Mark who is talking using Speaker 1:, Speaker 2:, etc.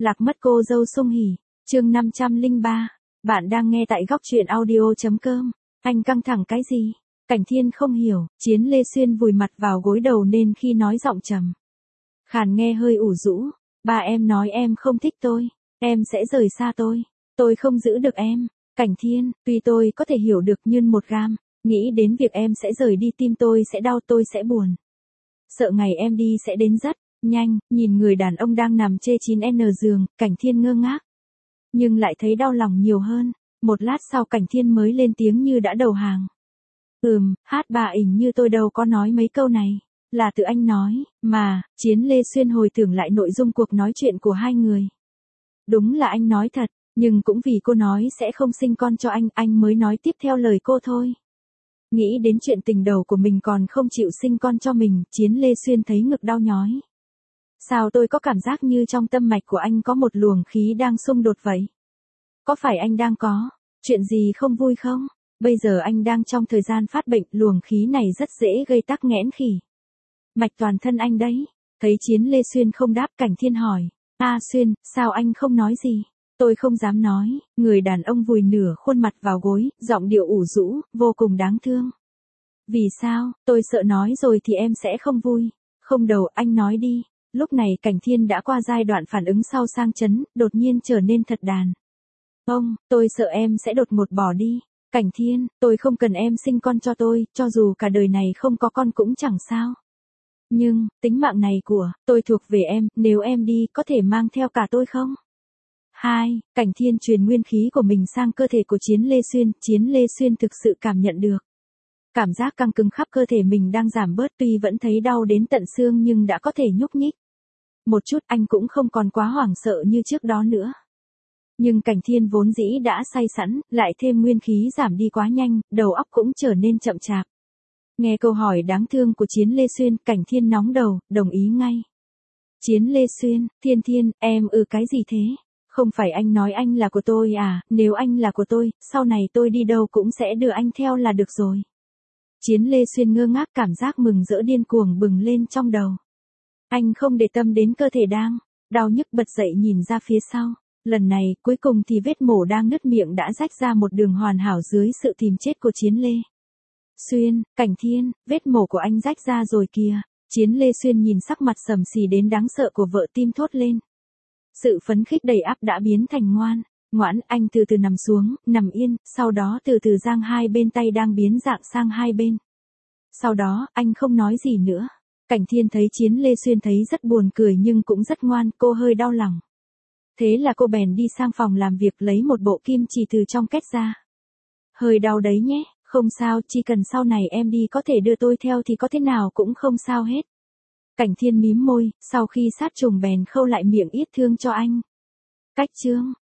Speaker 1: Lạc mất cô dâu Sung Hỉ, chương 503. Bạn đang nghe tại góc truyện audio.com. Anh căng thẳng cái gì? Cảnh Thiên không hiểu, Chiến Lê Xuyên vùi mặt vào gối đầu nên khi nói giọng trầm khàn nghe hơi ủ rũ. Ba em nói em không thích tôi, em sẽ rời xa tôi không giữ được em. Cảnh Thiên, tuy tôi có thể hiểu được nhưng một gam, nghĩ đến việc em sẽ rời đi tim tôi sẽ đau, tôi sẽ buồn. Sợ ngày em đi sẽ đến rất nhanh. Nhìn người đàn ông đang nằm chê 9N giường, Cảnh Thiên ngơ ngác. Nhưng lại thấy đau lòng nhiều hơn. Một lát sau Cảnh Thiên mới lên tiếng như đã đầu hàng. Hát bà ỉnh như tôi đâu có nói mấy câu này. Là tự anh nói, mà. Chiến Lê Xuyên hồi tưởng lại nội dung cuộc nói chuyện của hai người. Đúng là anh nói thật, nhưng cũng vì cô nói sẽ không sinh con cho anh mới nói tiếp theo lời cô thôi. Nghĩ đến chuyện tình đầu của mình còn không chịu sinh con cho mình, Chiến Lê Xuyên thấy ngực đau nhói. Sao tôi có cảm giác như trong tâm mạch của anh có một luồng khí đang xung đột vậy? Có phải anh đang có chuyện gì không vui không? Bây giờ anh đang trong thời gian phát bệnh, luồng khí này rất dễ gây tắc nghẽn khỉ mạch toàn thân anh đấy. Thấy Chiến Lê Xuyên không đáp, Cảnh Thiên hỏi. Xuyên, sao anh không nói gì? Tôi không dám nói. Người đàn ông vùi nửa khuôn mặt vào gối, giọng điệu ủ rũ, vô cùng đáng thương. Vì sao? Tôi sợ nói rồi thì em sẽ không vui. Không đâu, anh nói đi. Lúc này Cảnh Thiên đã qua giai đoạn phản ứng sau sang chấn, đột nhiên trở nên thật đàn. Tôi sợ em sẽ đột ngột bỏ đi. Cảnh Thiên, tôi không cần em sinh con cho tôi, cho dù cả đời này không có con cũng chẳng sao. Nhưng, tính mạng này của tôi thuộc về em, nếu em đi có thể mang theo cả tôi không? Cảnh Thiên truyền nguyên khí của mình sang cơ thể của Chiến Lê Xuyên, Chiến Lê Xuyên thực sự cảm nhận được. Cảm giác căng cứng khắp cơ thể mình đang giảm bớt, tuy vẫn thấy đau đến tận xương nhưng đã có thể nhúc nhích. Một chút anh cũng không còn quá hoảng sợ như trước đó nữa. Nhưng Cảnh Thiên vốn dĩ đã say sẵn, lại thêm nguyên khí giảm đi quá nhanh, đầu óc cũng trở nên chậm chạp. Nghe câu hỏi đáng thương của Chiến Lê Xuyên, Cảnh Thiên nóng đầu, đồng ý ngay. Chiến Lê Xuyên, Thiên, em cái gì thế? Không phải anh nói anh là của tôi à? Nếu anh là của tôi, sau này tôi đi đâu cũng sẽ đưa anh theo là được rồi. Chiến Lê Xuyên ngơ ngác, cảm giác mừng rỡ điên cuồng bừng lên trong đầu. Anh không để tâm đến cơ thể đang đau nhức, bật dậy nhìn ra phía sau. Lần này, cuối cùng thì vết mổ đang nứt miệng đã rách ra một đường hoàn hảo dưới sự tìm chết của Chiến Lê Xuyên. Cảnh Thiên, vết mổ của anh rách ra rồi kìa. Chiến Lê Xuyên nhìn sắc mặt sầm xì đến đáng sợ của vợ, tim thốt lên. Sự phấn khích đầy áp đã biến thành ngoãn, anh từ từ nằm xuống, nằm yên, sau đó từ từ giang hai bên tay đang biến dạng sang hai bên. Sau đó, anh không nói gì nữa. Cảnh Thiên thấy Chiến Lê Xuyên thấy rất buồn cười nhưng cũng rất ngoan, cô hơi đau lòng. Thế là cô bèn đi sang phòng làm việc lấy một bộ kim chỉ từ trong két ra. Hơi đau đấy nhé, không sao, chỉ cần sau này em đi có thể đưa tôi theo thì có thế nào cũng không sao hết. Cảnh Thiên mím môi, sau khi sát trùng bèn khâu lại miệng yết thương cho anh. Cách chương